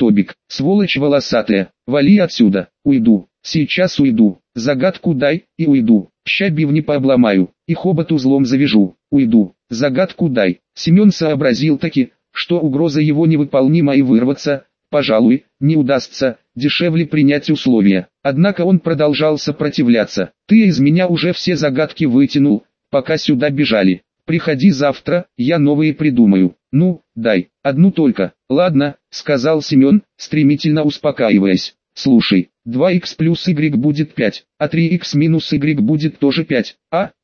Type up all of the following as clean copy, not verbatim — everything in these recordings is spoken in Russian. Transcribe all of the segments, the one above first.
Тобик, сволочь волосатая, вали отсюда, уйду, сейчас уйду, загадку дай, и уйду, ща бивни пообломаю, и хобот узлом завяжу, уйду, загадку дай. Семен сообразил таки, что угроза его невыполнима и вырваться, пожалуй, не удастся, дешевле принять условия. Однако он продолжал сопротивляться. Ты из меня уже все загадки вытянул, пока сюда бежали. Приходи завтра, я новые придумаю. Ну, дай, одну только. Ладно, сказал Семен, стремительно успокаиваясь. Слушай, 2х плюс y будет 5, а 3х минус y будет тоже 5.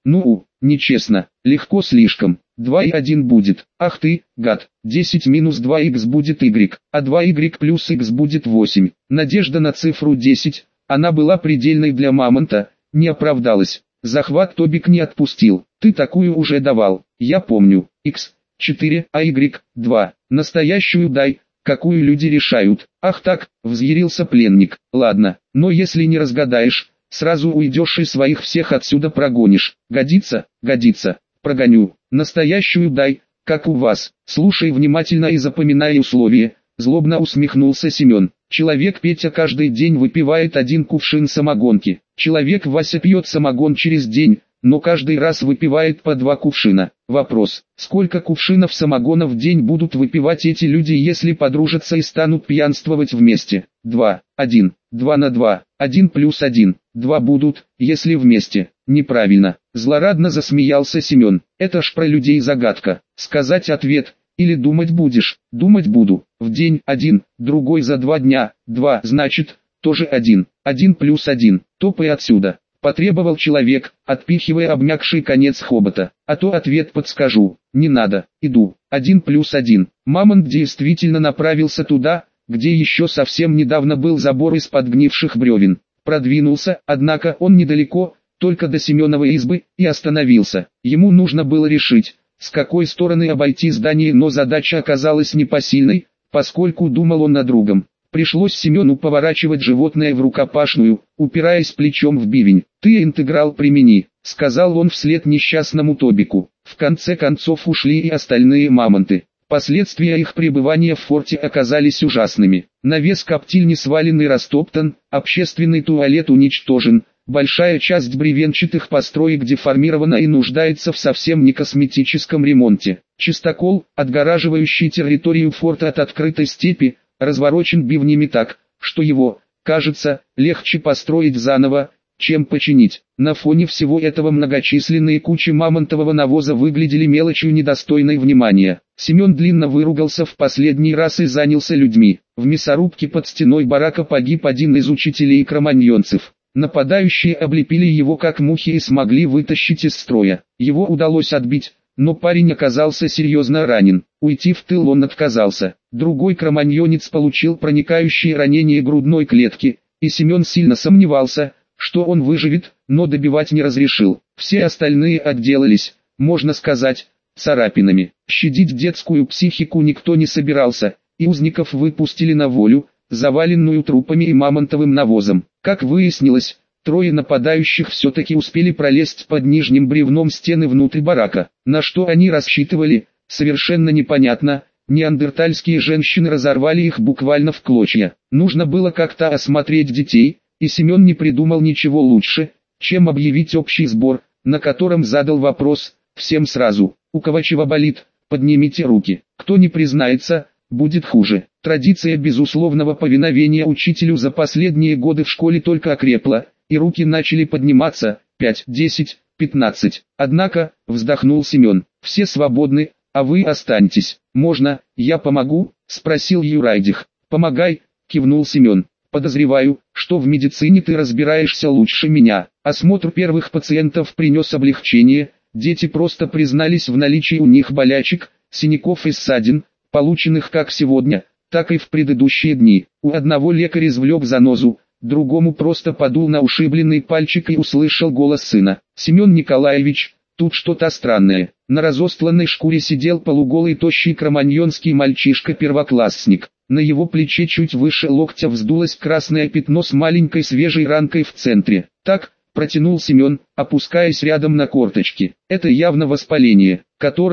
Нечестно, легко слишком. 2 и 1 будет. Ах ты, гад, 10 минус 2х будет y, а 2y плюс x будет 8. Надежда на цифру 10, она была предельной для мамонта, не оправдалась. Захват Тобик не отпустил. Ты такую уже давал, я помню. X 4, а y 2. Настоящую дай, какую люди решают. Ах так, взъярился пленник. Ладно, но если не разгадаешь, сразу уйдешь и своих всех отсюда прогонишь. Годится, годится. Прогоню. Настоящую дай, как у вас. Слушай внимательно и запоминай условия. Злобно усмехнулся Семен. Человек Петя каждый день выпивает 1 кувшин самогонки. Человек Вася пьет самогон через день, но каждый раз выпивает по 2 кувшина. Вопрос: сколько кувшинов самогона в день будут выпивать эти люди, если подружатся и станут пьянствовать вместе? 2, 1, 2 на 2, 1 плюс 1, 2 будут, если вместе. Неправильно. Злорадно засмеялся Семен. Это ж про людей загадка. Сказать ответ, или думать будешь? Думать буду. В день 1, другой за 2 дня, 2, значит, тоже 1, 1 плюс 1, топай отсюда. Потребовал человек, отпихивая обмякший конец хобота. А то ответ подскажу. Не надо, иду. 1 плюс 1. Мамонт действительно направился туда, где еще совсем недавно был забор из подгнивших бревен. Продвинулся, однако он недалеко, только до Семеновой избы, и остановился. Ему нужно было решить, с какой стороны обойти здание, но задача оказалась непосильной, поскольку думал он о другом. Пришлось Семену поворачивать животное в рукопашную, упираясь плечом в бивень. «Ты интеграл примени», — сказал он вслед несчастному Тобику. В конце концов ушли и остальные мамонты. Последствия их пребывания в форте оказались ужасными. Навес коптильни свален и растоптан, общественный туалет уничтожен, большая часть бревенчатых построек деформирована и нуждается в совсем не косметическом ремонте. Чистокол, отгораживающий территорию форта от открытой степи, разворочен бивнями так, что его, кажется, легче построить заново, чем починить. На фоне всего этого многочисленные кучи мамонтового навоза выглядели мелочью, недостойной внимания. Семен длинно выругался в последний раз и занялся людьми. В мясорубке под стеной барака погиб один из учителей кроманьонцев. Нападающие облепили его как мухи и смогли вытащить из строя. Его удалось отбить, но парень оказался серьезно ранен. Уйти в тыл он отказался. Другой кроманьонец получил проникающее ранение грудной клетки, и Семен сильно сомневался, что он выживет, но добивать не разрешил. Все остальные отделались, можно сказать, царапинами. Щадить детскую психику никто не собирался, и узников выпустили на волю, заваленную трупами и мамонтовым навозом. Как выяснилось, трое нападающих все-таки успели пролезть под нижним бревном стены внутрь барака. На что они рассчитывали, совершенно непонятно. Неандертальские женщины разорвали их буквально в клочья. Нужно было как-то осмотреть детей, и Семен не придумал ничего лучше, чем объявить общий сбор, на котором задал вопрос всем сразу: у кого чего болит, поднимите руки. Кто не признается, будет хуже. Традиция безусловного повиновения учителю за последние годы в школе только окрепла, и руки начали подниматься: 5, 10, 15. Однако, вздохнул Семен, все свободны, а вы останьтесь. Можно, я помогу? Спросил Юрайдих. Помогай, кивнул Семен. Подозреваю, что в медицине ты разбираешься лучше меня. Осмотр первых пациентов принес облегчение, дети просто признались в наличии у них болячек, синяков и ссадин, полученных как сегодня, так и в предыдущие дни. У одного лекарь извлек занозу, другому просто подул на ушибленный пальчик и услышал голос сына. «Семен Николаевич, тут что-то странное». На разостланной шкуре сидел полуголый тощий кроманьонский мальчишка-первоклассник. На его плече чуть выше локтя вздулось красное пятно с маленькой свежей ранкой в центре. «Так», — протянул Семен, опускаясь рядом на корточки. «Это явно воспаление, которое,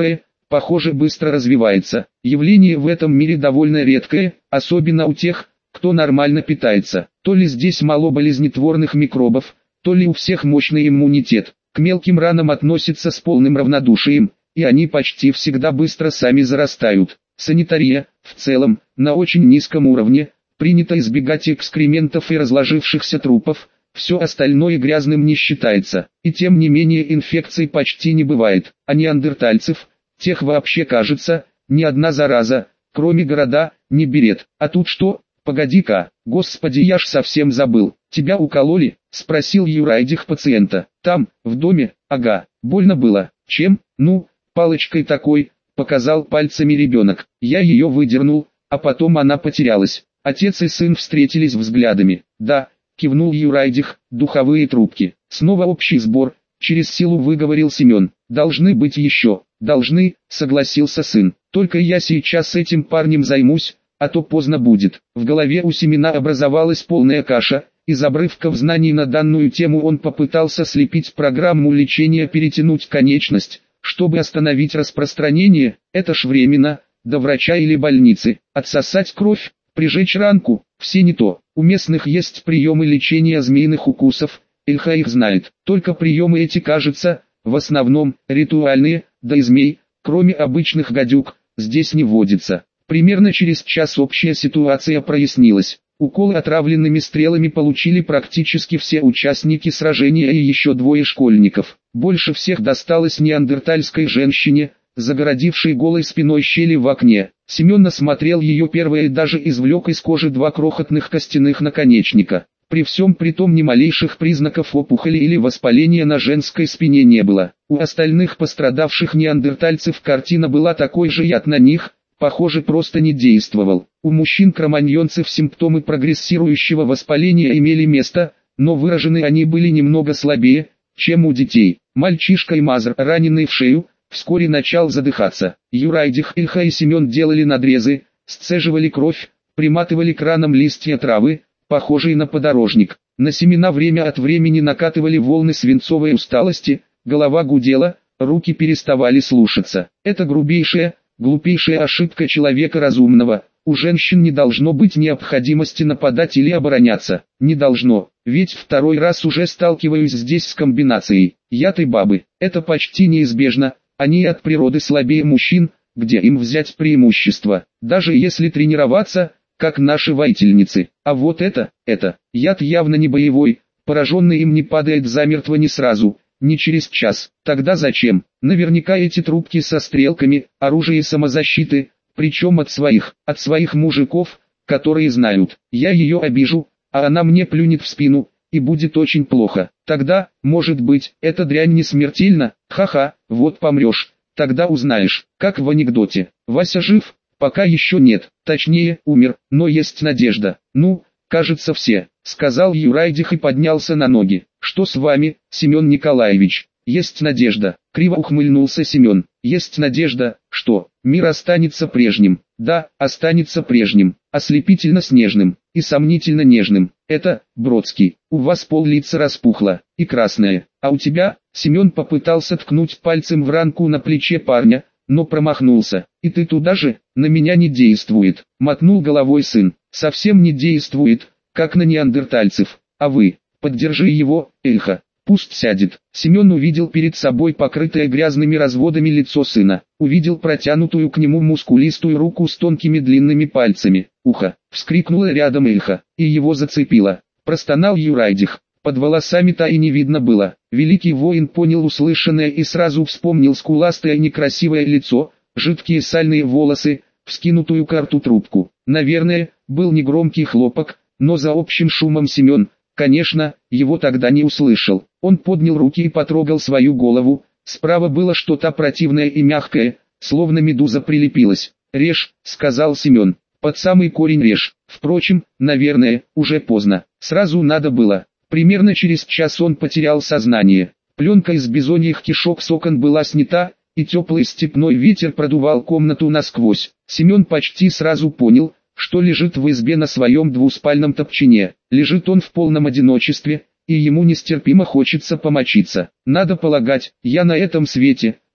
похоже, быстро развивается. Явление в этом мире довольно редкое, особенно у тех, кто нормально питается. То ли здесь мало болезнетворных микробов, то ли у всех мощный иммунитет. К мелким ранам относятся с полным равнодушием, и они почти всегда быстро сами зарастают. Санитария, в целом, на очень низком уровне, принято избегать экскрементов и разложившихся трупов, все остальное грязным не считается, и тем не менее инфекций почти не бывает. А неандертальцев, тех вообще кажется, ни одна зараза, кроме города, не берет. А тут что? Погоди-ка, господи, я ж совсем забыл. Тебя укололи? Спросил Юрайдих пациента. Там, в доме, ага, больно было. Чем? Ну, палочкой такой, показал пальцами ребенок. Я ее выдернул, а потом она потерялась. Отец и сын встретились взглядами. Да, кивнул Юрайдих, духовые трубки. Снова общий сбор, через силу выговорил Семен. Должны быть еще. Должны, согласился сын. Только я сейчас с этим парнем займусь, а то поздно будет. В голове у Семена образовалась полная каша. Из обрывков знаний на данную тему он попытался слепить программу лечения, перетянуть конечность, чтобы остановить распространение, это ж временно, до врача или больницы, отсосать кровь, прижечь ранку, все не то. У местных есть приемы лечения змеиных укусов, Ильха их знает, только приемы эти, кажется, в основном, ритуальные, да и змей, кроме обычных гадюк, здесь не водится. Примерно через час общая ситуация прояснилась. Уколы отравленными стрелами получили практически все участники сражения и еще двое школьников. Больше всех досталось неандертальской женщине, загородившей голой спиной щели в окне. Семен осмотрел ее первое и даже извлек из кожи два крохотных костяных наконечника. При всем при том ни малейших признаков опухоли или воспаления на женской спине не было. У остальных пострадавших неандертальцев картина была такой же, яд на них, похоже, просто не действовал. У мужчин-кроманьонцев симптомы прогрессирующего воспаления имели место, но выражены они были немного слабее, чем у детей. Мальчишка и Мазр, раненый в шею, вскоре начал задыхаться. Юрайдих, Ильха и Семен делали надрезы, сцеживали кровь, приматывали к ранам листья травы, похожие на подорожник. На Семена время от времени накатывали волны свинцовой усталости, голова гудела, руки переставали слушаться. Это грубейшая, глупейшая ошибка человека разумного. У женщин не должно быть необходимости нападать или обороняться. Не должно, ведь второй раз уже сталкиваюсь здесь с комбинацией. Яд и бабы. Это почти неизбежно, они от природы слабее мужчин, где им взять преимущество, даже если тренироваться, как наши воительницы. А вот это, яд явно не боевой, пораженный им не падает замертво ни сразу, не через час. Тогда зачем? Наверняка эти трубки со стрелками, оружие самозащиты, причем от своих мужиков, которые знают, я ее обижу, а она мне плюнет в спину, и будет очень плохо. Тогда, может быть, эта дрянь не смертельна, ха-ха, вот помрешь, тогда узнаешь, как в анекдоте. Вася жив? Пока еще нет, точнее, умер, но есть надежда. Ну, кажется, все, сказал Юрайдих и поднялся на ноги. Что с вами, Семен Николаевич? Есть надежда, криво ухмыльнулся Семен. Есть надежда, что мир останется прежним. Да, останется прежним, ослепительно снежным и сомнительно нежным. Это, Бродский, у вас пол-лица распухло и красное, а у тебя? Семен попытался ткнуть пальцем в ранку на плече парня, но промахнулся. И ты туда же? На меня не действует, мотнул головой сын. Совсем не действует, как на неандертальцев. А вы, поддержи его, Эльха. Пусть сядет. Семен увидел перед собой покрытое грязными разводами лицо сына. Увидел протянутую к нему мускулистую руку с тонкими длинными пальцами. Ухо. Вскрикнула рядом Эльха, и его зацепило. Простонал Юрайдих. Под волосами-то и не видно было. Великий воин понял услышанное и сразу вспомнил скуластое некрасивое лицо, жидкие сальные волосы, вскинутую к рту трубку. Наверное, был негромкий хлопок, но за общим шумом Семен, конечно, его тогда не услышал. Он поднял руки и потрогал свою голову. Справа было что-то противное и мягкое, словно медуза прилепилась. «Режь», — сказал Семен, — «под самый корень режь». Впрочем, наверное, уже поздно. Сразу надо было. Примерно через час он потерял сознание. Пленка из бизоньих кишок с окон была снята, и теплый степной ветер продувал комнату насквозь. Семен почти сразу понял, что лежит в избе на своем двуспальном топчине. Лежит он в полном одиночестве, и ему нестерпимо хочется помочиться. Надо полагать, я на этом свете,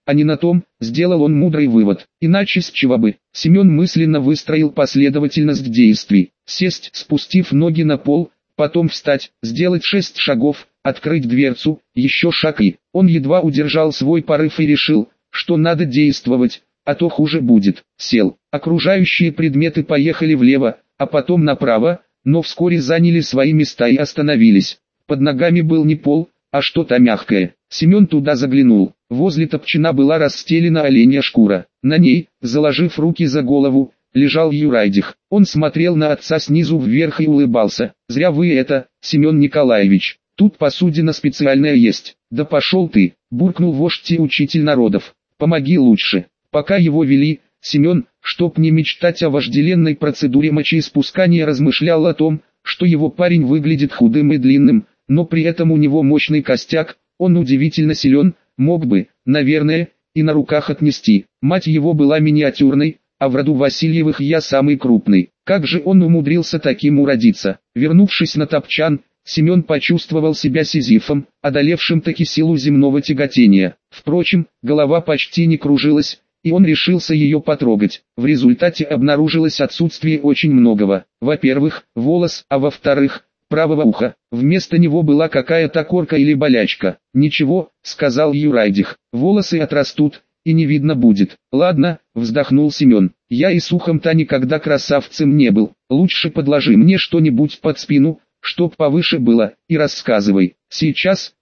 а не на том, сделал он мудрый вывод. Иначе с чего бы? Семен мысленно выстроил последовательность действий. Сесть, спустив ноги на пол, потом встать, сделать 6 шагов, открыть дверцу, еще шаг и... Он едва удержал свой порыв и решил, что надо действовать, а то хуже будет. Сел. Окружающие предметы поехали влево, а потом направо, но вскоре заняли свои места и остановились. Под ногами был не пол, а что-то мягкое. Семен туда заглянул. Возле топчина была расстелена оленья шкура. На ней, заложив руки за голову, лежал Юрайдих. Он смотрел на отца снизу вверх и улыбался. «Зря вы это, Семен Николаевич. Тут посудина специальная есть». «Да пошел ты», буркнул вождь и учитель народов. «Помоги лучше». Пока его вели, Семен, чтоб не мечтать о вожделенной процедуре мочеиспускания, размышлял о том, что его парень выглядит худым и длинным, но при этом у него мощный костяк, он удивительно силен, мог бы, наверное, и на руках отнести. Мать его была миниатюрной, а в роду Васильевых я самый крупный. Как же он умудрился таким уродиться? Вернувшись на топчан, Семен почувствовал себя Сизифом, одолевшим таки силу земного тяготения. Впрочем, голова почти не кружилась, и он решился ее потрогать. В результате обнаружилось отсутствие очень многого. Во-первых, волос, а во-вторых, правого уха. Вместо него была какая-то корка или болячка. «Ничего», — сказал Юрайдих, — «волосы отрастут, и не видно будет». «Ладно», — вздохнул Семен, — «я и с ухом-то никогда красавцем не был. Лучше подложи мне что-нибудь под спину, чтоб повыше было, и рассказывай». «Сейчас,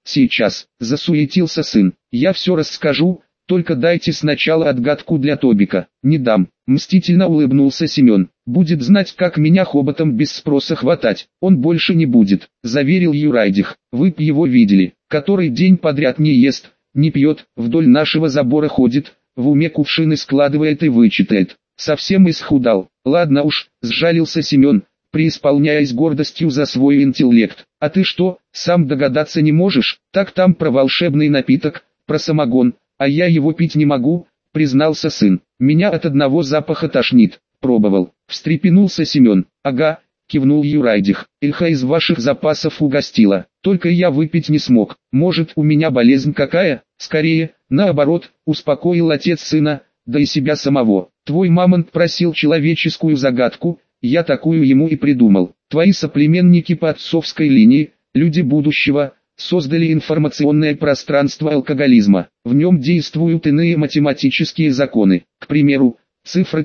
засуетился сын, — «я все расскажу, только дайте сначала отгадку для Тобика». «Не дам», — мстительно улыбнулся Семен. «Будет знать, как меня хоботом без спроса хватать, он больше не будет», — заверил Юрайдих. «Вы б его видели, который день подряд не ест, не пьет, вдоль нашего забора ходит, в уме кувшины складывает и вычитает. Совсем исхудал». «Ладно уж», — сжалился Семен, преисполняясь гордостью за свой интеллект. «А ты что, сам догадаться не можешь? Так там про волшебный напиток, про самогон, а я его пить не могу», — признался сын. «Меня от одного запаха тошнит». «Пробовал», — встрепенулся Семен. «Ага», — кивнул Юрайдих. «Ильха из ваших запасов угостила, только я выпить не смог. Может, у меня болезнь какая?» «Скорее, наоборот», — успокоил отец сына, да и себя самого. «Твой мамонт просил человеческую загадку, я такую ему и придумал. Твои соплеменники по отцовской линии, люди будущего, создали информационное пространство алкоголизма. В нем действуют иные математические законы. К примеру, цифры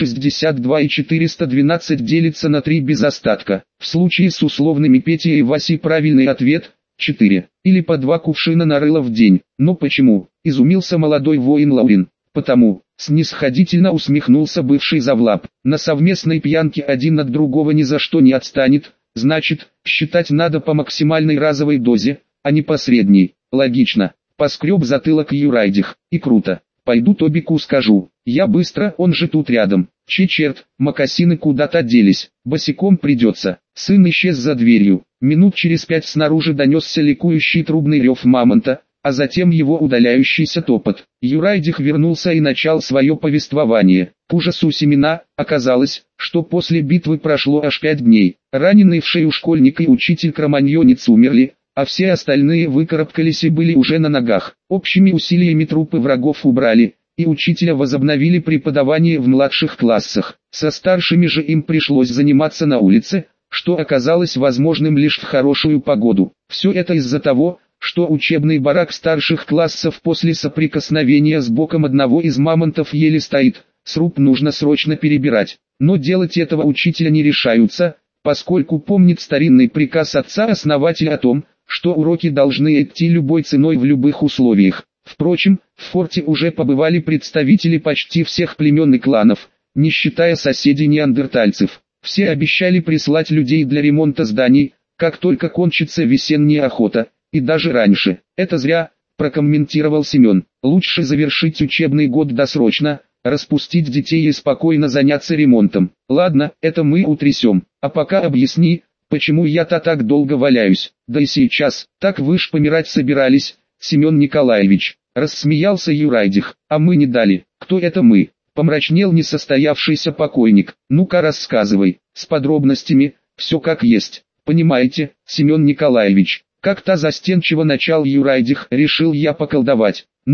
362 и 412 делятся на 3 без остатка. В случае с условными Петей и Васей правильный ответ – 4. Или по 2 кувшина нарыла в день. Но почему? Изумился молодой воин Лаурин. Потому, снисходительно усмехнулся бывший завлап. На совместной пьянке один от другого ни за что не отстанет. Значит, считать надо по максимальной разовой дозе, а не по средней. Логично. Поскреб затылок Юрайдих. И круто. Пойду Тобику скажу. Я быстро, он же тут рядом. Че черт, мокасины куда-то делись. Босиком придется. Сын исчез за дверью. Минут через 5 снаружи донесся ликующий трубный рев мамонта, а затем его удаляющийся топот. Юрайдих вернулся и начал свое повествование. К ужасу Семена, оказалось, что после битвы прошло аж 5 дней. Раненый в шею школьник и учитель-кроманьонец умерли, а все остальные выкарабкались и были уже на ногах. Общими усилиями трупы врагов убрали, и учителя возобновили преподавание в младших классах. Со старшими же им пришлось заниматься на улице, что оказалось возможным лишь в хорошую погоду. Все это из-за того, что учебный барак старших классов после соприкосновения с боком одного из мамонтов еле стоит, сруб нужно срочно перебирать. Но делать этого учителя не решаются, поскольку помнит старинный приказ отца-основателя о том, что уроки должны идти любой ценой в любых условиях. Впрочем, в форте уже побывали представители почти всех племен и кланов, не считая соседей-неандертальцев. Все обещали прислать людей для ремонта зданий, как только кончится весенняя охота. И даже раньше. «Это зря», – прокомментировал Семен. «Лучше завершить учебный год досрочно, распустить детей и спокойно заняться ремонтом. Ладно, это мы утрясем. А пока объясни, почему я-то так долго валяюсь. Да и сейчас, так вы ж помирать собирались, Семен Николаевич». Рассмеялся Юрайдих. «А мы не дали». «Кто это мы?» – помрачнел несостоявшийся покойник. «Ну-ка рассказывай, с подробностями, все как есть. Понимаете, Семен Николаевич». Как-то застенчиво начал Юрайдих, решил я поколдовать. «Ну,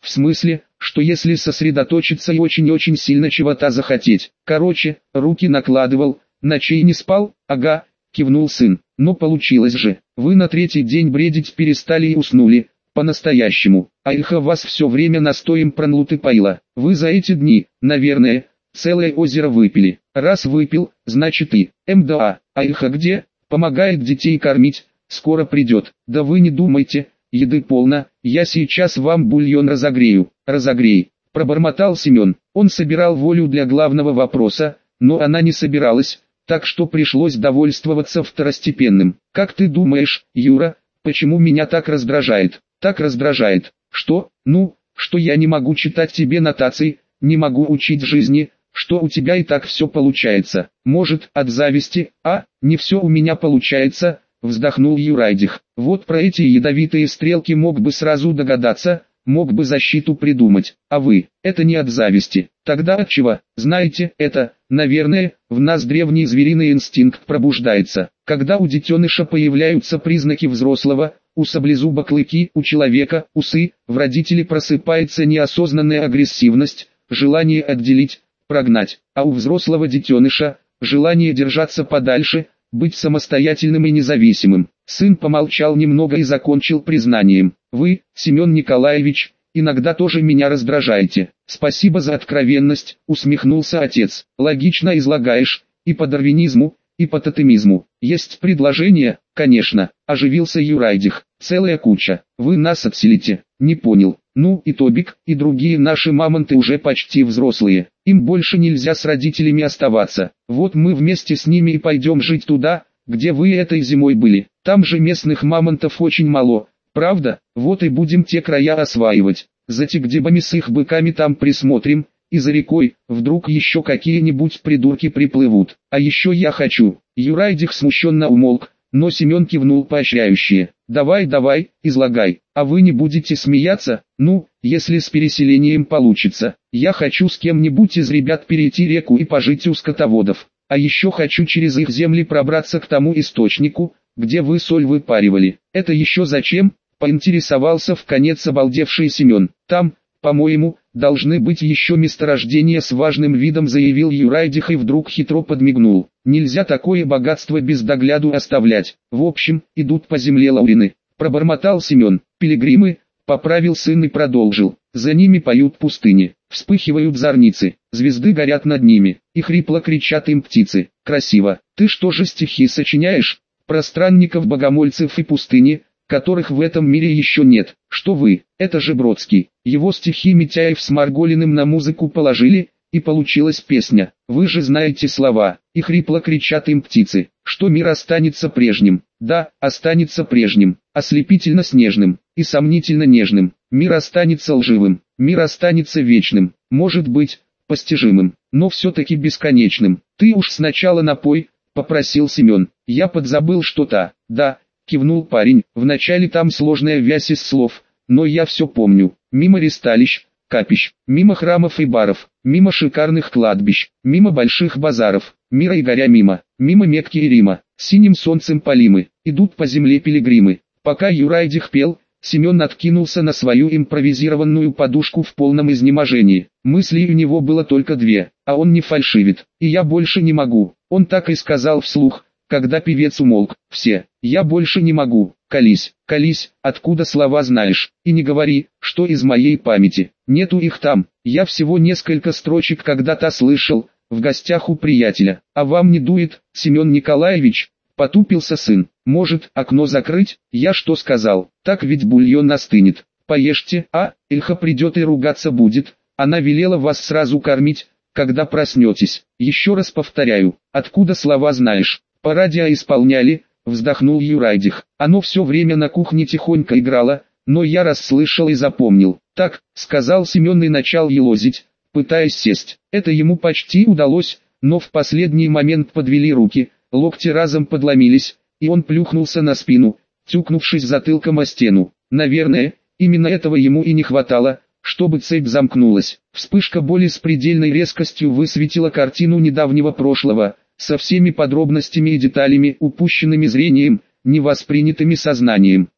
в смысле, что если сосредоточиться и очень-очень сильно чего-то захотеть. Короче, руки накладывал, ночей не спал, ага, кивнул сын. Но получилось же, вы на третий день бредить перестали и уснули, по-настоящему. А Ильха вас все время настоем пронлут и поила. Вы за эти дни, наверное, целое озеро выпили. Раз выпил, значит и, МДА. А Ильха где? Помогает детей кормить, скоро придет. Да вы не думайте, еды полно, я сейчас вам бульон разогрею. Разогрей, пробормотал Семен. Он собирал волю для главного вопроса, но она не собиралась, так что пришлось довольствоваться второстепенным. Как ты думаешь, Юра, почему меня так раздражает? Так раздражает. Что? Ну, что я не могу читать тебе нотации, не могу учить жизни, что у тебя и так все получается. Может, от зависти, а? Не все у меня получается, вздохнул Юрайдих. Вот про эти ядовитые стрелки мог бы сразу догадаться, мог бы защиту придумать. А вы, это не от зависти. Тогда от чего? Знаете, это, наверное, в нас древний звериный инстинкт пробуждается. Когда у детеныша появляются признаки взрослого, у саблезуба клыки, у человека усы, в родителе просыпается неосознанная агрессивность, желание отделить, прогнать, а у взрослого детеныша – желание держаться подальше, быть самостоятельным и независимым. Сын помолчал немного и закончил признанием. Вы, Семен Николаевич, иногда тоже меня раздражаете. Спасибо за откровенность, усмехнулся отец. Логично излагаешь, и по дарвинизму, и по тотемизму. Есть предложение, конечно, оживился Юрайдих. Целая куча. Вы нас отселите. Не понял. Ну и Тобик, и другие наши мамонты уже почти взрослые. Им больше нельзя с родителями оставаться. Вот мы вместе с ними и пойдем жить туда, где вы этой зимой были. Там же местных мамонтов очень мало. Правда? Вот и будем те края осваивать. За тигдебами с их быками там присмотрим. И за рекой, вдруг еще какие-нибудь придурки приплывут. А еще я хочу. Юрайдих смущенно умолк, но Семен кивнул поощряюще. Давай, давай, излагай. А вы не будете смеяться? Ну, если с переселением получится. Я хочу с кем-нибудь из ребят перейти реку и пожить у скотоводов. А еще хочу через их земли пробраться к тому источнику, где вы соль выпаривали. Это еще зачем? Поинтересовался вконец обалдевший Семен. Там, по-моему, должны быть еще месторождения с важным видом, заявил Юрайдих и вдруг хитро подмигнул. Нельзя такое богатство без догляду оставлять. В общем, идут по земле лаурины. Пробормотал Семен. Пилигримы, поправил сын и продолжил. За ними поют пустыни, вспыхивают зорницы, звезды горят над ними, и хрипло кричат им птицы. Красиво. Ты что же стихи сочиняешь? Про странников, богомольцев и пустыни, которых в этом мире еще нет. Что вы, это же Бродский. Его стихи Митяев с Марголиным на музыку положили, и получилась песня. Вы же знаете слова, и хрипло кричат им птицы, что мир останется прежним. Да, останется прежним, ослепительно снежным, и сомнительно нежным. Мир останется лживым, мир останется вечным, может быть, постижимым, но все-таки бесконечным. Ты уж сначала напой, попросил Семен. Я подзабыл что-то. Да, кивнул парень, вначале там сложная вязь из слов, но я все помню. Мимо ристалищ, капищ, мимо храмов и баров, мимо шикарных кладбищ, мимо больших базаров, мира и горя мимо, мимо Мекки и Рима, синим солнцем полимы, идут по земле пилигримы. Пока Юрайдих пел, Семен откинулся на свою импровизированную подушку в полном изнеможении. Мыслей у него было только две, а он не фальшивит, и я больше не могу. Он так и сказал вслух, когда певец умолк. Все, я больше не могу. Колись, колись, откуда слова знаешь, и не говори, что из моей памяти. Нету их там, я всего несколько строчек когда-то слышал, в гостях у приятеля. А вам не дует, Семен Николаевич? Потупился сын. Может, окно закрыть? Я что сказал? Так ведь бульон остынет. Поешьте, а, Ильха придет и ругаться будет. Она велела вас сразу кормить, когда проснетесь. Еще раз повторяю, откуда слова знаешь? По радио исполняли, вздохнул Юрайдих. Оно все время на кухне тихонько играло, но я расслышал и запомнил. Так, сказал Семен и начал елозить, пытаясь сесть. Это ему почти удалось, но в последний момент подвели руки, локти разом подломились, и он плюхнулся на спину, тюкнувшись затылком о стену. Наверное, именно этого ему и не хватало, чтобы цепь замкнулась. Вспышка боли с предельной резкостью высветила картину недавнего прошлого, со всеми подробностями и деталями, упущенными зрением, невоспринятыми сознанием.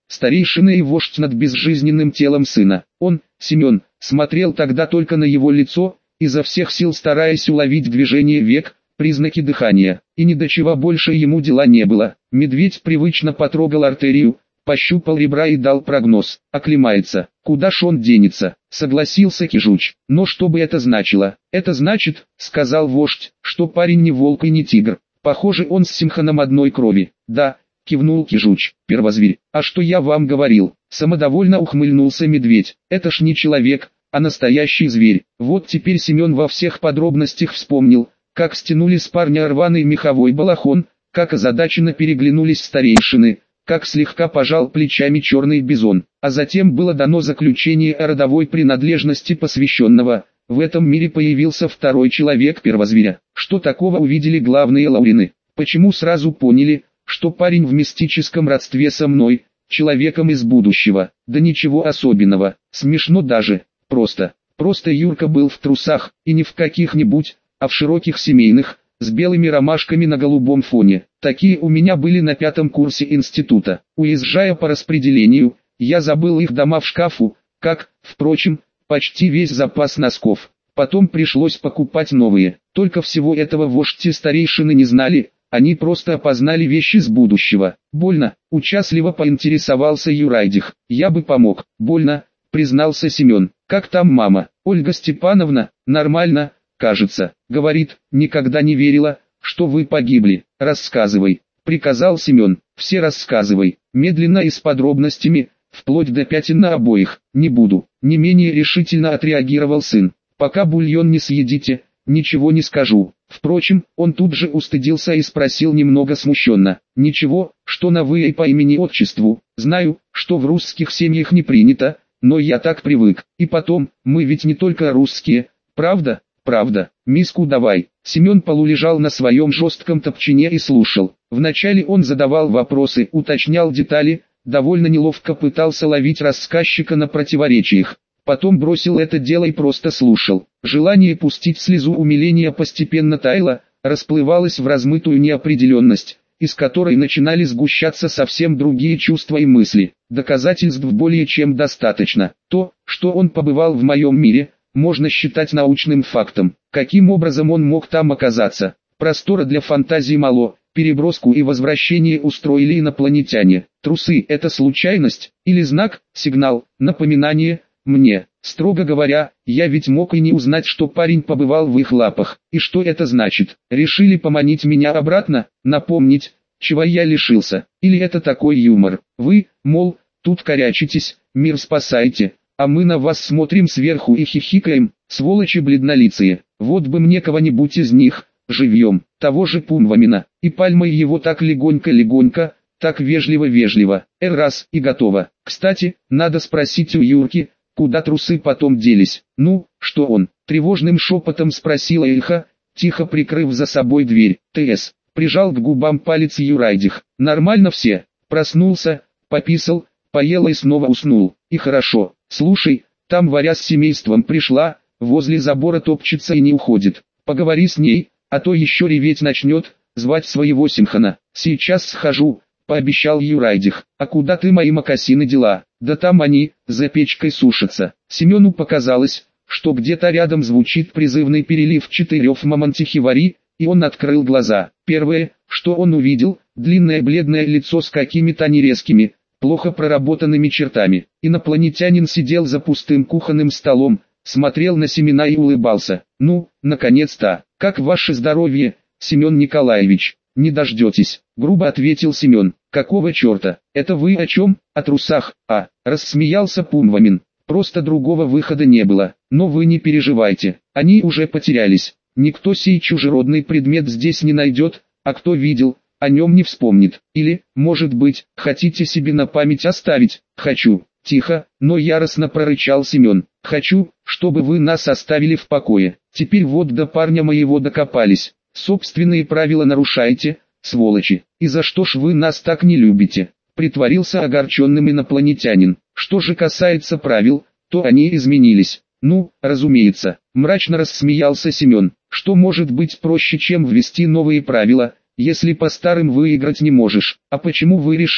старейшина и вождь над безжизненным телом сына. Он, Семен, смотрел тогда только на его лицо, изо всех сил стараясь уловить движение век, признаки дыхания, и ни до чего больше ему дела не было. Медведь привычно потрогал артерию, пощупал ребра и дал прогноз. Оклемается. Куда ж он денется? Согласился Кижуч. Но что бы это значило? Это значит, сказал вождь, что парень не волк и не тигр. Похоже, он с Симханом одной крови. Да, кивнул Кижуч. Первозверь. А что я вам говорил? Самодовольно ухмыльнулся медведь. Это ж не человек, а настоящий зверь. Вот теперь Семен во всех подробностях вспомнил, как стянули с парня рваный меховой балахон, как озадаченно переглянулись старейшины, как слегка пожал плечами черный бизон, а затем было дано заключение о родовой принадлежности посвященного. В этом мире появился второй человек первозверя. Что такого увидели главные лаурины? Почему сразу поняли, что парень в мистическом родстве со мной, человеком из будущего? Да ничего особенного, смешно даже, просто Юрка был в трусах, и не в каких-нибудь, а в широких семейных, с белыми ромашками на голубом фоне. Такие у меня были на 5 курсе института. Уезжая по распределению, я забыл их дома в шкафу, как, впрочем, почти весь запас носков. Потом пришлось покупать новые. Только всего этого вождь и старейшины не знали, они просто опознали вещи с будущего. Больно, участливо поинтересовался Юрайдих. Я бы помог. Больно, признался Семен. Как там мама? Ольга Степановна? Нормально, кажется. Говорит, никогда не верила, что вы погибли. Рассказывай, приказал Семен. Все рассказывай, медленно и с подробностями, вплоть до пятен на обоих. Не буду. Не менее решительно отреагировал сын. Пока бульон не съедите, ничего не скажу. Впрочем, он тут же устыдился и спросил немного смущенно. Ничего, что на вы и по имени-отчеству. Знаю, что в русских семьях не принято, но я так привык. И потом, мы ведь не только русские, правда? Правда. Миску давай. Семен полулежал на своем жестком топчине и слушал. Вначале он задавал вопросы, уточнял детали, довольно неловко пытался ловить рассказчика на противоречиях. Потом бросил это дело и просто слушал. Желание пустить слезу умиления постепенно таяло, расплывалось в размытую неопределенность, из которой начинали сгущаться совсем другие чувства и мысли. Доказательств более чем достаточно. То, что он побывал в моем мире, можно считать научным фактом. Каким образом он мог там оказаться? Простора для фантазии мало, переброску и возвращение устроили инопланетяне. Трусы – это случайность, или знак, сигнал, напоминание? Мне, строго говоря, я ведь мог и не узнать, что парень побывал в их лапах. И что это значит? Решили поманить меня обратно, напомнить, чего я лишился? Или это такой юмор? Вы, мол, тут корячитесь, мир спасайте, а мы на вас смотрим сверху и хихикаем, сволочи бледнолицые. Вот бы мне кого-нибудь из них, живьем, того же Пумвамина, и пальмой его так легонько-легонько, так вежливо-вежливо, раз и готово. Кстати, надо спросить у Юрки, куда трусы потом делись. Ну, что он? Тревожным шепотом спросила Ильха, тихо прикрыв за собой дверь. ТС. Прижал к губам палец Юрайдих. Нормально все. Проснулся, пописал, поел и снова уснул. И хорошо. Слушай, там Варя с семейством пришла, возле забора топчется и не уходит. Поговори с ней, а то еще реветь начнет, звать своего Симхана. Сейчас схожу, пообещал Юрайдих. А куда ты мои мокасины дела? Да там они, за печкой сушатся. Семену показалось, что где-то рядом звучит призывный переливчатый рев мамонтихи Вари, и он открыл глаза. Первое, что он увидел, длинное бледное лицо с какими-то нерезкими, плохо проработанными чертами. Инопланетянин сидел за пустым кухонным столом, смотрел на Семена и улыбался. Ну, наконец-то, как ваше здоровье, Семен Николаевич? Не дождетесь, грубо ответил Семен. Какого черта? Это вы о чем? О трусах? Рассмеялся Пумвамин. Просто другого выхода не было. Но вы не переживайте, они уже потерялись. Никто сей чужеродный предмет здесь не найдет, а кто видел, о нем не вспомнит. Или, может быть, хотите себе на память оставить? Хочу. Тихо, но яростно прорычал Семен. Хочу, чтобы вы нас оставили в покое. Теперь вот до парня моего докопались. Собственные правила нарушаете, сволочи. И за что ж вы нас так не любите? Притворился огорченным инопланетянин. Что же касается правил, то они изменились. Ну, разумеется, мрачно рассмеялся Семен. Что может быть проще, чем ввести новые правила, если по старым выиграть не можешь? А почему вы решили,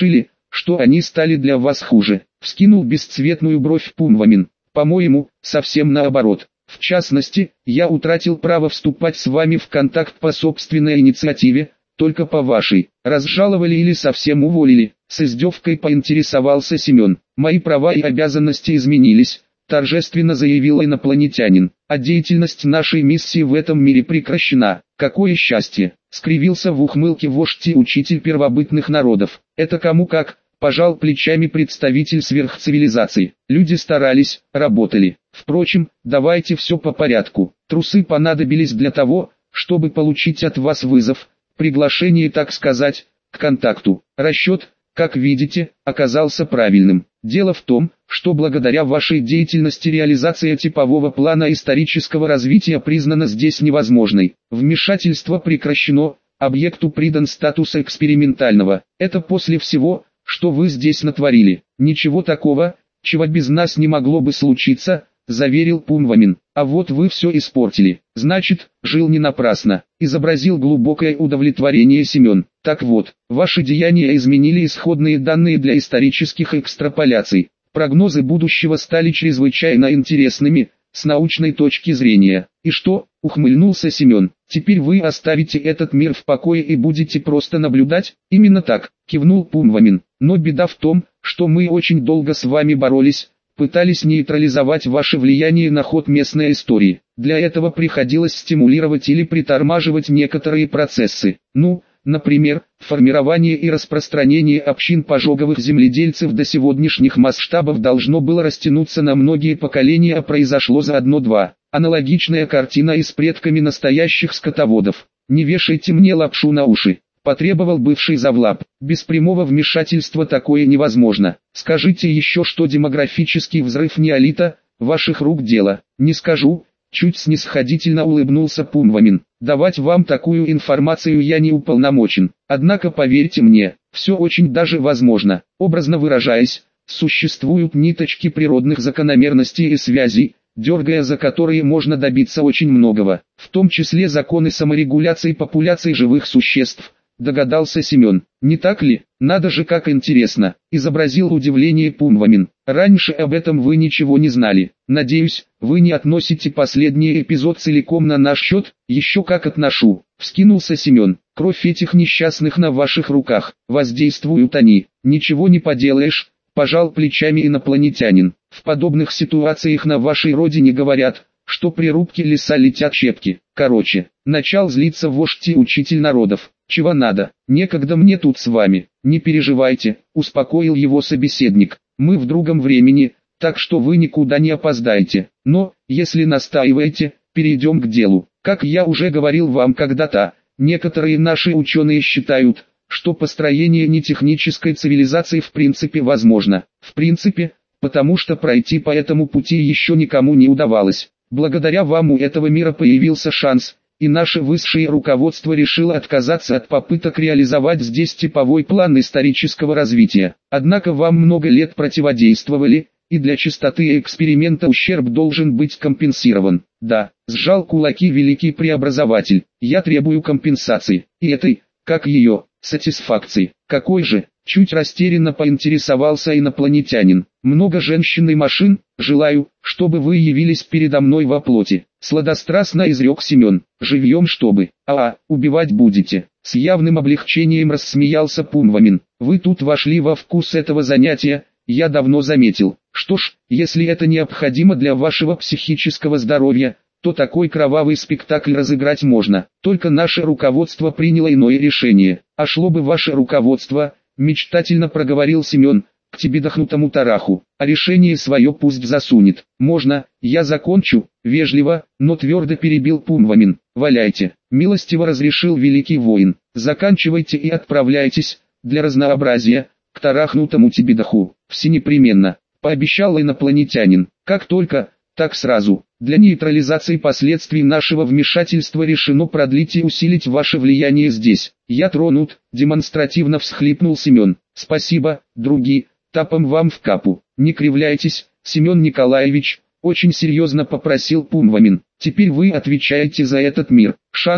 что они стали для вас хуже. Вскинул бесцветную бровь Пумвамин. По-моему, совсем наоборот. В частности, я утратил право вступать с вами в контакт по собственной инициативе, только по вашей. Разжаловали или совсем уволили? С издевкой поинтересовался Семен. Мои права и обязанности изменились, торжественно заявил инопланетянин. А деятельность нашей миссии в этом мире прекращена. Какое счастье! Скривился в ухмылке вождь и учитель первобытных народов. Это кому как? Пожал плечами представитель сверхцивилизации. Люди старались, работали. Впрочем, давайте все по порядку. Трусы понадобились для того, чтобы получить от вас вызов, приглашение, так сказать, к контакту. Расчет, как видите, оказался правильным. Дело в том, что благодаря вашей деятельности реализация типового плана исторического развития признана здесь невозможной. Вмешательство прекращено, объекту придан статус экспериментального. Это после всего, что вы здесь натворили. Ничего такого, чего без нас не могло бы случиться, заверил Пумвамин. А вот вы все испортили. Значит, жил не напрасно. Изобразил глубокое удовлетворение Семен. Так вот, ваши деяния изменили исходные данные для исторических экстраполяций. Прогнозы будущего стали чрезвычайно интересными, с научной точки зрения. И что, ухмыльнулся Семен, теперь вы оставите этот мир в покое и будете просто наблюдать? Именно так, кивнул Пумвамин. Но беда в том, что мы очень долго с вами боролись, пытались нейтрализовать ваше влияние на ход местной истории. Для этого приходилось стимулировать или притормаживать некоторые процессы. Например, формирование и распространение общин пожоговых земледельцев до сегодняшних масштабов должно было растянуться на многие поколения, а произошло за одно-два. Аналогичная картина и с предками настоящих скотоводов. Не вешайте мне лапшу на уши, потребовал бывший завлаб. Без прямого вмешательства такое невозможно. Скажите еще, что демографический взрыв неолита, ваших рук дело. Не скажу. Чуть снисходительно улыбнулся Пумвамин. Давать вам такую информацию я не уполномочен. Однако поверьте мне, все очень даже возможно. Образно выражаясь, существуют ниточки природных закономерностей и связей, дергая за которые можно добиться очень многого. В том числе законы саморегуляции популяций живых существ. Догадался Семен. Не так ли? Надо же, как интересно. Изобразил удивление Пумвамин. Раньше об этом вы ничего не знали. Надеюсь, вы не относите последний эпизод целиком на наш счет? Еще как отношу. Вскинулся Семен. Кровь этих несчастных на ваших руках. Воздействуют они. Ничего не поделаешь. Пожал плечами инопланетянин. В подобных ситуациях на вашей родине говорят, что при рубке леса летят щепки. Короче, начал злиться вождь и учитель народов. Чего надо? Некогда мне тут с вами. Не переживайте, успокоил его собеседник. Мы в другом времени, так что вы никуда не опоздаете. Но, если настаиваете, перейдем к делу. Как я уже говорил вам когда-то, некоторые наши ученые считают, что построение нетехнической цивилизации в принципе возможно. В принципе, потому что пройти по этому пути еще никому не удавалось. Благодаря вам у этого мира появился шанс, и наше высшее руководство решило отказаться от попыток реализовать здесь типовой план исторического развития. Однако вам много лет противодействовали, и для чистоты эксперимента ущерб должен быть компенсирован. Да, сжал кулаки великий преобразователь, я требую компенсации, и этой, как ее, сатисфакции. Какой же? Чуть растерянно поинтересовался инопланетянин. Много женщин и машин, желаю, чтобы вы явились передо мной во плоти. Сладострастно изрек Семен. Живьем чтобы. Убивать будете. С явным облегчением рассмеялся Пумвамин. Вы тут вошли во вкус этого занятия, я давно заметил. Что ж, если это необходимо для вашего психического здоровья, то такой кровавый спектакль разыграть можно. Только наше руководство приняло иное решение. А шло бы ваше руководство, мечтательно проговорил Семен, к тебе дохнутому тараху, а решение свое пусть засунет. Можно, я закончу, вежливо, но твердо перебил Пумвамин. Валяйте, милостиво разрешил великий воин. Заканчивайте и отправляйтесь, для разнообразия, к тарахнутому Тебедаху. Все непременно, пообещал инопланетянин. Как только, так сразу. Для нейтрализации последствий нашего вмешательства решено продлить и усилить ваше влияние здесь. Я тронут, демонстративно всхлипнул Семен. Спасибо, други, тапом вам в капу. Не кривляйтесь, Семен Николаевич, очень серьезно попросил Пумвамин. Теперь вы отвечаете за этот мир. Шансов,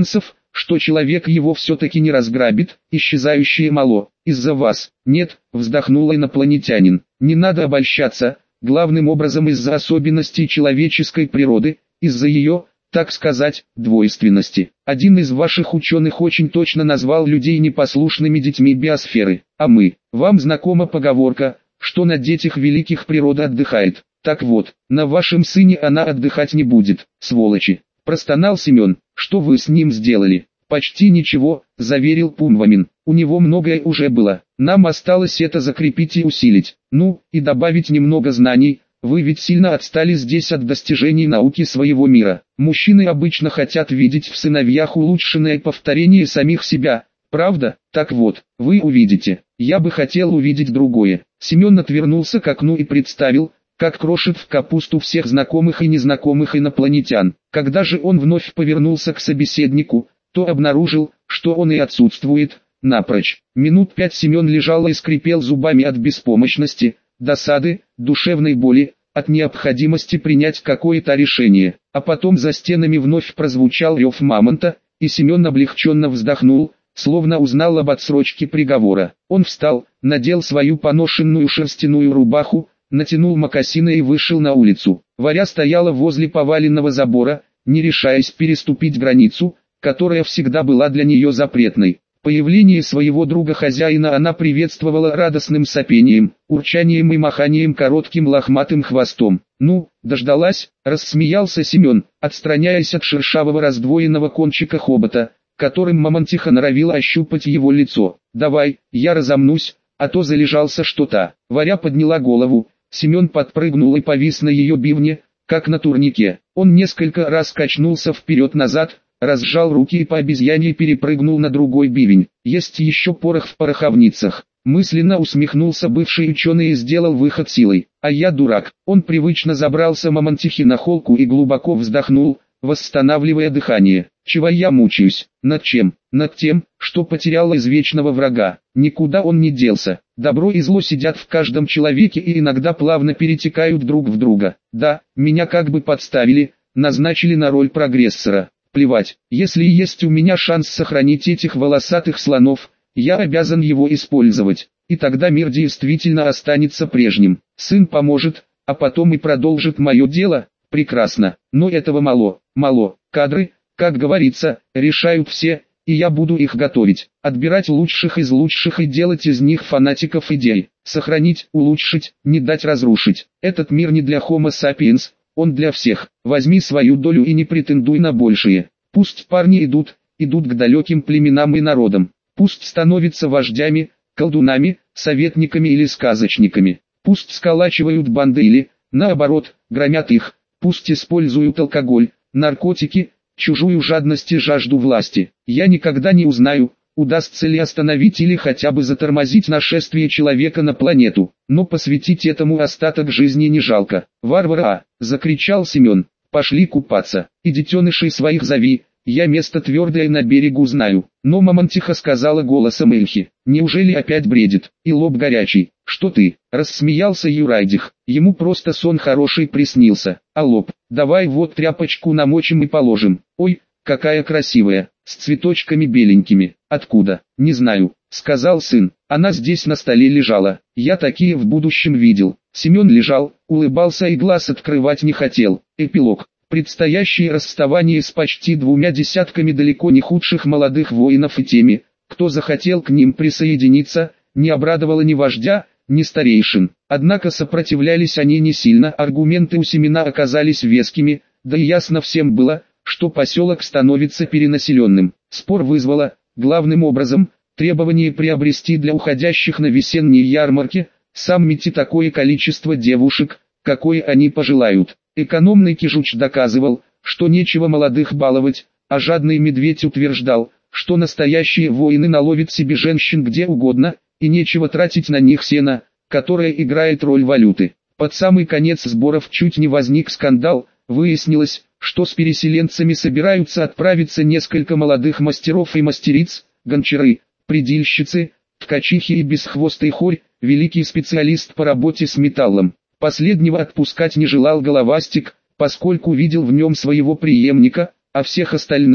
что человек его все-таки не разграбит, исчезающее мало, из-за вас. Нет, вздохнул инопланетянин, не надо обольщаться, главным образом из-за особенностей человеческой природы, из-за ее, так сказать, двойственности. Один из ваших ученых очень точно назвал людей непослушными детьми биосферы, а мы, вам знакома поговорка, что на детях великих природа отдыхает. Так вот, на вашем сыне она отдыхать не будет, сволочи. Простонал Семен. Что вы с ним сделали? Почти ничего, заверил Пумвамин. У него многое уже было. Нам осталось это закрепить и усилить. Ну, и добавить немного знаний. Вы ведь сильно отстали здесь от достижений науки своего мира. Мужчины обычно хотят видеть в сыновьях улучшенное повторение самих себя. Правда? Так вот, вы увидите. Я бы хотел увидеть другое. Семен отвернулся к окну и представил, как крошит в капусту всех знакомых и незнакомых инопланетян. Когда же он вновь повернулся к собеседнику, то обнаружил, что он и отсутствует, напрочь. Минут 5 Семен лежал и скрипел зубами от беспомощности, досады, душевной боли, от необходимости принять какое-то решение. А потом за стенами вновь прозвучал рев мамонта, и Семен облегченно вздохнул, словно узнал об отсрочке приговора. Он встал, надел свою поношенную шерстяную рубаху, натянул мокасины и вышел на улицу. Варя стояла возле поваленного забора, не решаясь переступить границу, которая всегда была для нее запретной. Появление своего друга-хозяина она приветствовала радостным сопением, урчанием и маханием коротким лохматым хвостом. «Ну, дождалась», — рассмеялся Семен, отстраняясь от шершавого раздвоенного кончика хобота, которым мамонтиха норовила ощупать его лицо. «Давай, я разомнусь, а то залежался что-то». Варя подняла голову. Семен подпрыгнул и повис на ее бивне, как на турнике. Он несколько раз качнулся вперед-назад, разжал руки и по обезьянье перепрыгнул на другой бивень. Есть еще порох в пороховницах. Мысленно усмехнулся бывший ученый и сделал выход силой. А я дурак. Он привычно забрался мамонтихе на холку и глубоко вздохнул, восстанавливая дыхание. Чего я мучаюсь? Над чем? Над тем, что потерял извечного врага. Никуда он не делся. Добро и зло сидят в каждом человеке и иногда плавно перетекают друг в друга. Да, меня как бы подставили, назначили на роль прогрессора. Плевать, если есть у меня шанс сохранить этих волосатых слонов, я обязан его использовать. И тогда мир действительно останется прежним. Сын поможет, а потом и продолжит мое дело. Прекрасно, но этого мало. Кадры, как говорится, решают все, и я буду их готовить. Отбирать лучших из лучших и делать из них фанатиков идей. Сохранить, улучшить, не дать разрушить. Этот мир не для Homo sapiens, он для всех. Возьми свою долю и не претендуй на большее. Пусть парни идут к далеким племенам и народам. Пусть становятся вождями, колдунами, советниками или сказочниками. Пусть сколачивают банды или, наоборот, громят их. Пусть используют алкоголь, наркотики, чужую жадность и жажду власти. Я никогда не узнаю, удастся ли остановить или хотя бы затормозить нашествие человека на планету, но посвятить этому остаток жизни не жалко. «Варвара!» — закричал Семен. «Пошли купаться, и детенышей своих зови, я место твердое на берегу знаю». Но мамонтиха сказала голосом Эльхи: «Неужели опять бредит? И лоб горячий». «Что ты?» — рассмеялся Юрайдих. «Ему просто сон хороший приснился. А лоб? Давай вот тряпочку намочим и положим». «Ой, какая красивая, с цветочками беленькими». «Откуда?» «Не знаю», — сказал сын. «Она здесь на столе лежала. Я такие в будущем видел». Семен лежал, улыбался и глаз открывать не хотел. Эпилог. Предстоящее расставание с почти 2 десятками далеко не худших молодых воинов и теми, кто захотел к ним присоединиться, не обрадовало ни вождя, ни старейшин. Однако сопротивлялись они не сильно, аргументы у Семена оказались вескими, да и ясно всем было, что поселок становится перенаселенным. Спор вызвало, главным образом, требование приобрести для уходящих на весенние ярмарки, саммите такое количество девушек, какое они пожелают. Экономный Кижуч доказывал, что нечего молодых баловать, а жадный медведь утверждал, что настоящие воины наловят себе женщин где угодно, и нечего тратить на них сено, которое играет роль валюты. Под самый конец сборов чуть не возник скандал, выяснилось, что с переселенцами собираются отправиться несколько молодых мастеров и мастериц, гончары, предильщицы, ткачихи и бесхвостый хорь, великий специалист по работе с металлом. Последнего отпускать не желал Головастик, поскольку видел в нем своего преемника, а всех остальных,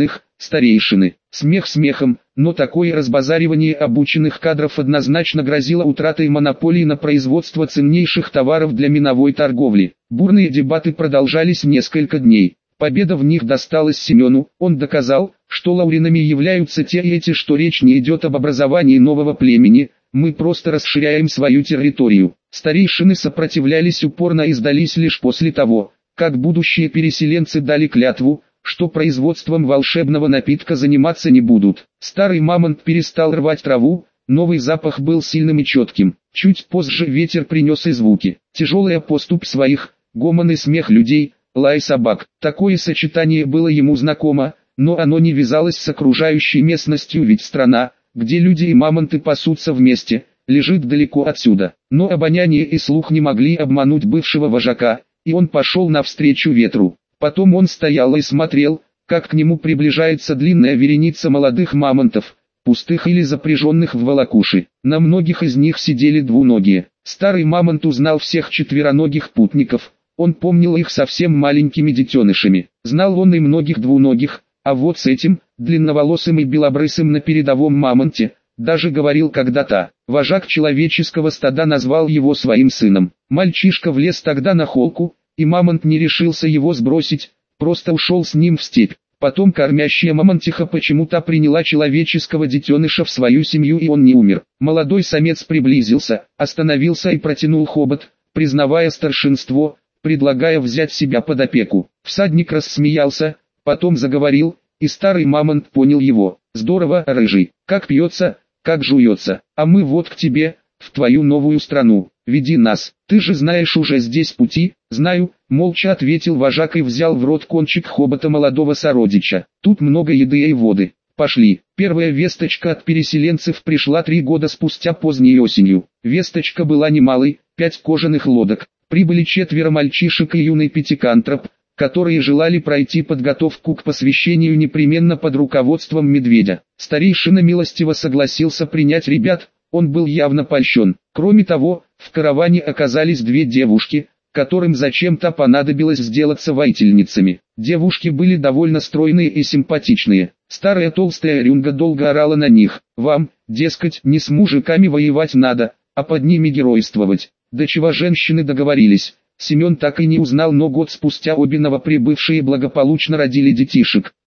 Старейшины. Смех смехом, но такое разбазаривание обученных кадров однозначно грозило утратой монополии на производство ценнейших товаров для миновой торговли. Бурные дебаты продолжались несколько дней. Победа в них досталась Семену, он доказал, что лауринами являются те и эти, что речь не идет об образовании нового племени, мы просто расширяем свою территорию. Старейшины сопротивлялись упорно и сдались лишь после того, как будущие переселенцы дали клятву, что производством волшебного напитка заниматься не будут. Старый мамонт перестал рвать траву, новый запах был сильным и четким. Чуть позже ветер принес и звуки. Тяжелая поступь своих, гомон и смех людей, лай собак. Такое сочетание было ему знакомо, но оно не вязалось с окружающей местностью, ведь страна, где люди и мамонты пасутся вместе, лежит далеко отсюда. Но обоняние и слух не могли обмануть бывшего вожака, и он пошел навстречу ветру. Потом он стоял и смотрел, как к нему приближается длинная вереница молодых мамонтов, пустых или запряженных в волокуши. На многих из них сидели двуногие. Старый мамонт узнал всех четвероногих путников, он помнил их совсем маленькими детенышами. Знал он и многих двуногих, а вот с этим, длинноволосым и белобрысым на передовом мамонте, даже говорил когда-то. Вожак человеческого стада назвал его своим сыном. Мальчишка влез тогда на холку, и мамонт не решился его сбросить, просто ушел с ним в степь. Потом кормящая мамонтиха почему-то приняла человеческого детеныша в свою семью, и он не умер. Молодой самец приблизился, остановился и протянул хобот, признавая старшинство, предлагая взять себя под опеку. Всадник рассмеялся, потом заговорил, и старый мамонт понял его. «Здорово, рыжий, как пьется, как жуется, а мы вот к тебе, в твою новую страну, веди нас, ты же знаешь уже здесь пути». «Знаю», — молча ответил вожак и взял в рот кончик хобота молодого сородича. «Тут много еды и воды. Пошли». Первая весточка от переселенцев пришла 3 года спустя поздней осенью. Весточка была немалой, 5 кожаных лодок. Прибыли 4 мальчишек и юный пятикантроп, которые желали пройти подготовку к посвящению непременно под руководством медведя. Старейшина милостиво согласился принять ребят, он был явно польщен. Кроме того, в караване оказались 2 девушки, которым зачем-то понадобилось сделаться воительницами. Девушки были довольно стройные и симпатичные. Старая толстая рюнга долго орала на них. «Вам, дескать, не с мужиками воевать надо, а под ними геройствовать». До чего женщины договорились, Семен так и не узнал, но год спустя обе новоприбывшие благополучно родили детишек.